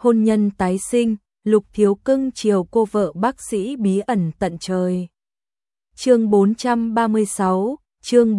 hôn nhân tái sinh, Lục Thiếu cưng chiều cô vợ bác sĩ bí ẩn tận trời. Chương 436, chương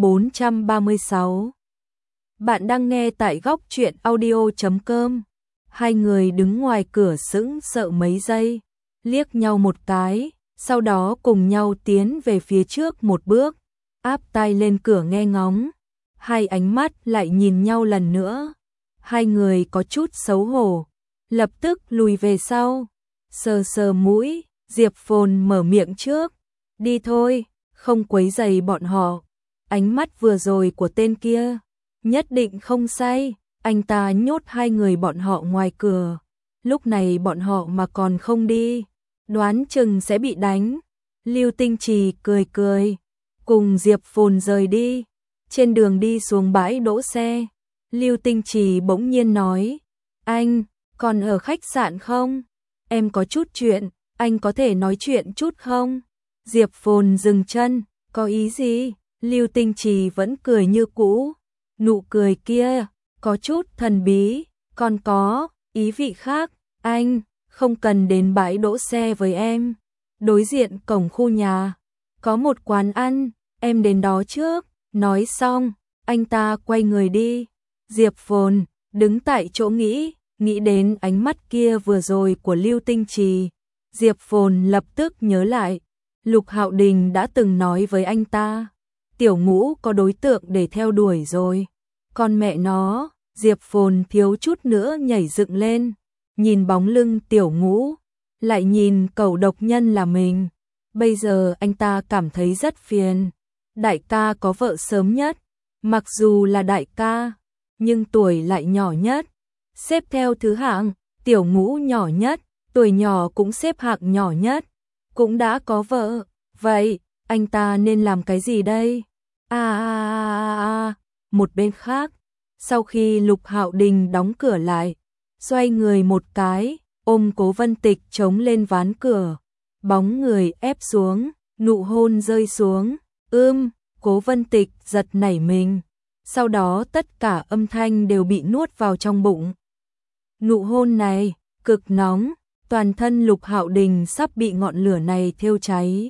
436. Bạn đang nghe tại góc truyện audio.com. Hai người đứng ngoài cửa sững sờ mấy giây, liếc nhau một cái, sau đó cùng nhau tiến về phía trước một bước, áp tai lên cửa nghe ngóng. Hai ánh mắt lại nhìn nhau lần nữa. Hai người có chút xấu hổ, lập tức lùi về sau. Sờ sờ mũi, Diệp Phồn mở miệng trước. Đi thôi, không quấy rầy bọn họ. Ánh mắt vừa rồi của tên kia nhất định không sai. Anh ta nhốt hai người bọn họ ngoài cửa. Lúc này bọn họ mà còn không đi, đoán chừng sẽ bị đánh. Lưu Tinh Trì cười cười, cùng Diệp Phồn rời đi. Trên đường đi xuống bãi đỗ xe, Lưu Tinh Trì bỗng nhiên nói: Anh, còn ở khách sạn không? Em có chút chuyện, anh có thể nói chuyện chút không? Diệp Phồn dừng chân, có ý gì? Lưu Tinh Trì vẫn cười như cũ, nụ cười kia có chút thần bí, còn có ý vị khác. Anh không cần đến bãi đỗ xe với em, đối diện cổng khu nhà có một quán ăn, em đến đó trước. Nói xong, anh ta quay người đi. Diệp Phồn đứng tại chỗ nghĩ đến ánh mắt kia vừa rồi của Lưu Tinh Trì. Diệp Phồn lập tức nhớ lại, Lục Hạo Đình đã từng nói với anh ta, Tiểu Ngũ có đối tượng để theo đuổi rồi. Con mẹ nó, Diệp Phồn thiếu chút nữa nhảy dựng lên, nhìn bóng lưng Tiểu Ngũ, lại nhìn cẩu độc nhân là mình. Bây giờ anh ta cảm thấy rất phiền. Đại ca có vợ sớm nhất, mặc dù là đại ca, nhưng tuổi lại nhỏ nhất. Xếp theo thứ hạng, Tiểu Ngũ nhỏ nhất, tuổi nhỏ cũng xếp hạng nhỏ nhất, cũng đã có vợ. Vậy, anh ta nên làm cái gì đây? Một bên khác, sau khi Lục Hạo Đình đóng cửa lại, xoay người một cái, ôm Cố Vân Tịch chống lên ván cửa, bóng người ép xuống, nụ hôn rơi xuống. Cố Vân Tịch giật nảy mình, sau đó tất cả âm thanh đều bị nuốt vào trong bụng. Nụ hôn này cực nóng, toàn thân Lục Hạo Đình sắp bị ngọn lửa này thiêu cháy.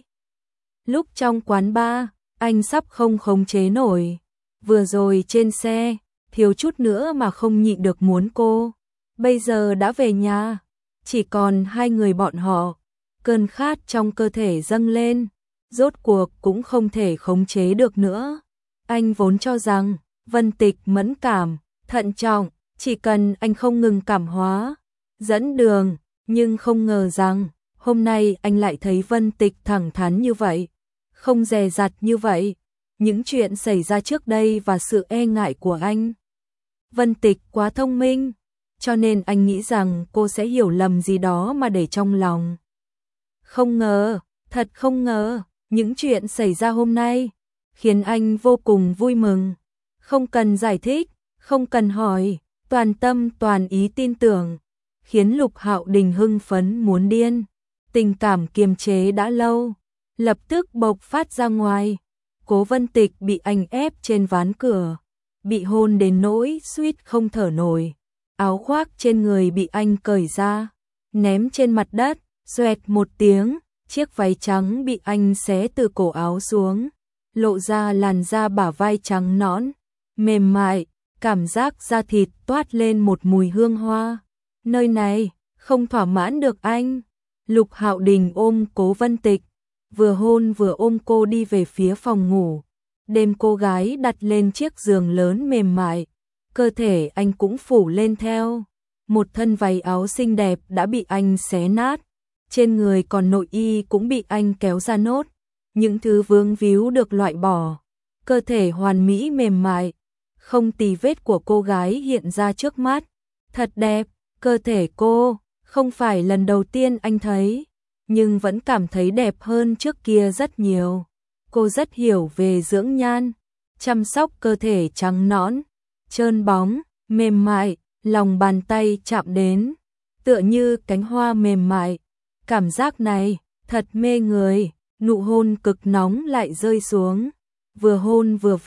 Lúc trong quán bar, anh sắp không khống chế nổi. Vừa rồi trên xe, thiếu chút nữa mà không nhịn được muốn cô. Bây giờ đã về nhà, chỉ còn hai người bọn họ. Cơn khát trong cơ thể dâng lên, rốt cuộc cũng không thể khống chế được nữa. Anh vốn cho rằng Vân Tịch mẫn cảm, thận trọng, chỉ cần anh không ngừng cảm hóa, dẫn đường, nhưng không ngờ rằng hôm nay anh lại thấy Vân Tịch thẳng thắn như vậy, không dè dặt như vậy. Những chuyện xảy ra trước đây và sự e ngại của anh. Vân Tịch quá thông minh, cho nên anh nghĩ rằng cô sẽ hiểu lầm gì đó mà để trong lòng. Không ngờ, thật không ngờ, những chuyện xảy ra hôm nay khiến anh vô cùng vui mừng. Không cần giải thích, không cần hỏi, toàn tâm toàn ý tin tưởng, khiến Lục Hạo Đình hưng phấn muốn điên. Tình cảm kiềm chế đã lâu, lập tức bộc phát ra ngoài. Cố Vân Tịch bị anh ép trên ván cửa, bị hôn đến nỗi suýt không thở nổi. Áo khoác trên người bị anh cởi ra, ném trên mặt đất, xoẹt một tiếng, chiếc váy trắng bị anh xé từ cổ áo xuống, lộ ra làn da bả vai trắng nõn, mềm mại, cảm giác da thịt toát lên một mùi hương hoa. Nơi này không thỏa mãn được anh. Lục Hạo Đình ôm Cố Vân Tịch, vừa hôn vừa ôm cô đi về phía phòng ngủ, đem cô gái đặt lên chiếc giường lớn mềm mại, cơ thể anh cũng phủ lên theo. Một thân váy áo xinh đẹp đã bị anh xé nát, trên người còn nội y cũng bị anh kéo ra nốt, những thứ vướng víu được loại bỏ, cơ thể hoàn mỹ mềm mại, không tì vết của cô gái hiện ra trước mắt. Thật đẹp, cơ thể cô, không phải lần đầu tiên anh thấy, nhưng vẫn cảm thấy đẹp hơn trước kia rất nhiều. Cô rất hiểu về dưỡng nhan, chăm sóc cơ thể trắng nõn, trơn bóng, mềm mại, lòng bàn tay chạm đến, tựa như cánh hoa mềm mại. Cảm giác này, thật mê người, nụ hôn cực nóng lại rơi xuống, vừa hôn vừa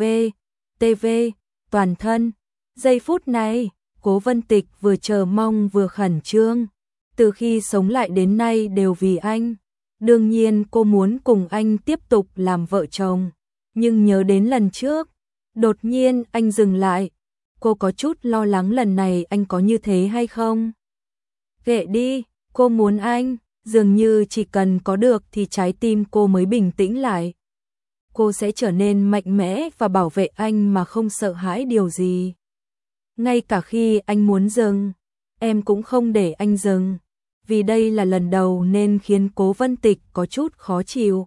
TV, toàn thân. Giây phút này, Cố Vân Tịch vừa chờ mong vừa khẩn trương. từ khi sống lại đến nay đều vì anh. Đương nhiên cô muốn cùng anh tiếp tục làm vợ chồng, nhưng nhớ đến lần trước, đột nhiên anh dừng lại. Cô có chút lo lắng lần này anh có như thế hay không. Kệ đi, cô muốn anh, dường như chỉ cần có được thì trái tim cô mới bình tĩnh lại. Cô sẽ trở nên mạnh mẽ và bảo vệ anh mà không sợ hãi điều gì. Ngay cả khi anh muốn dừng, em cũng không để anh dừng. Vì đây là lần đầu nên khiến Cố Vân Tịch có chút khó chịu.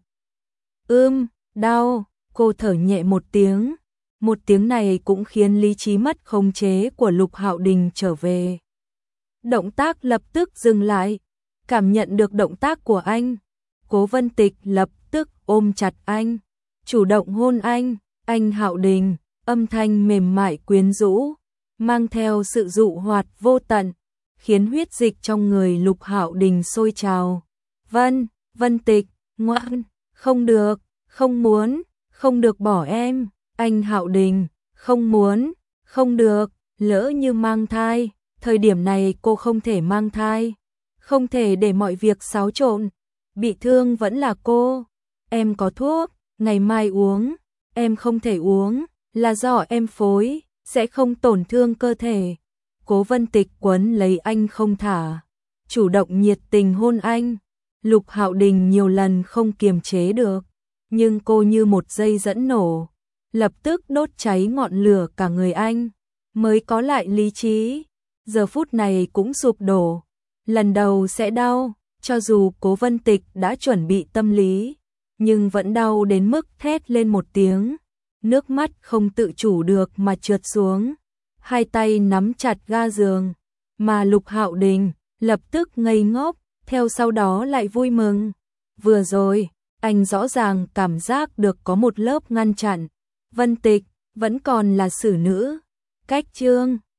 Đau, cô thở nhẹ một tiếng. Một tiếng này cũng khiến lý trí mất khống chế của Lục Hạo Đình trở về. Động tác lập tức dừng lại. Cảm nhận được động tác của anh, Cố Vân Tịch lập tức ôm chặt anh, chủ động hôn anh. Anh Hạo Đình, âm thanh mềm mại quyến rũ, mang theo sự dụ hoạt vô tận, khiến huyết dịch trong người Lục Hạo Đình sôi trào. Vân Tịch, ngoan, không được, không muốn, không được bỏ em. Anh Hạo Đình, không muốn, không được, lỡ như mang thai, thời điểm này cô không thể mang thai, không thể để mọi việc xáo trộn, bị thương vẫn là cô. Em có thuốc, ngày mai uống, em không thể uống, là do em phối, sẽ không tổn thương cơ thể. Cố Vân Tịch quấn lấy anh không thả, chủ động nhiệt tình hôn anh. Lục Hạo Đình nhiều lần không kiềm chế được, nhưng cô như một dây dẫn nổ, lập tức đốt cháy ngọn lửa cả người anh, mới có lại lý trí. Giờ phút này cũng sụp đổ, lần đầu sẽ đau, cho dù Cố Vân Tịch đã chuẩn bị tâm lý, nhưng vẫn đau đến mức thét lên một tiếng, nước mắt không tự chủ được mà trượt xuống, hai tay nắm chặt ga giường, mà Lục Hạo Đình lập tức ngây ngốc, theo sau đó lại vui mừng. Vừa rồi, anh rõ ràng cảm giác được có một lớp ngăn chặn, Vân Tịch vẫn còn là xử nữ. Cách chương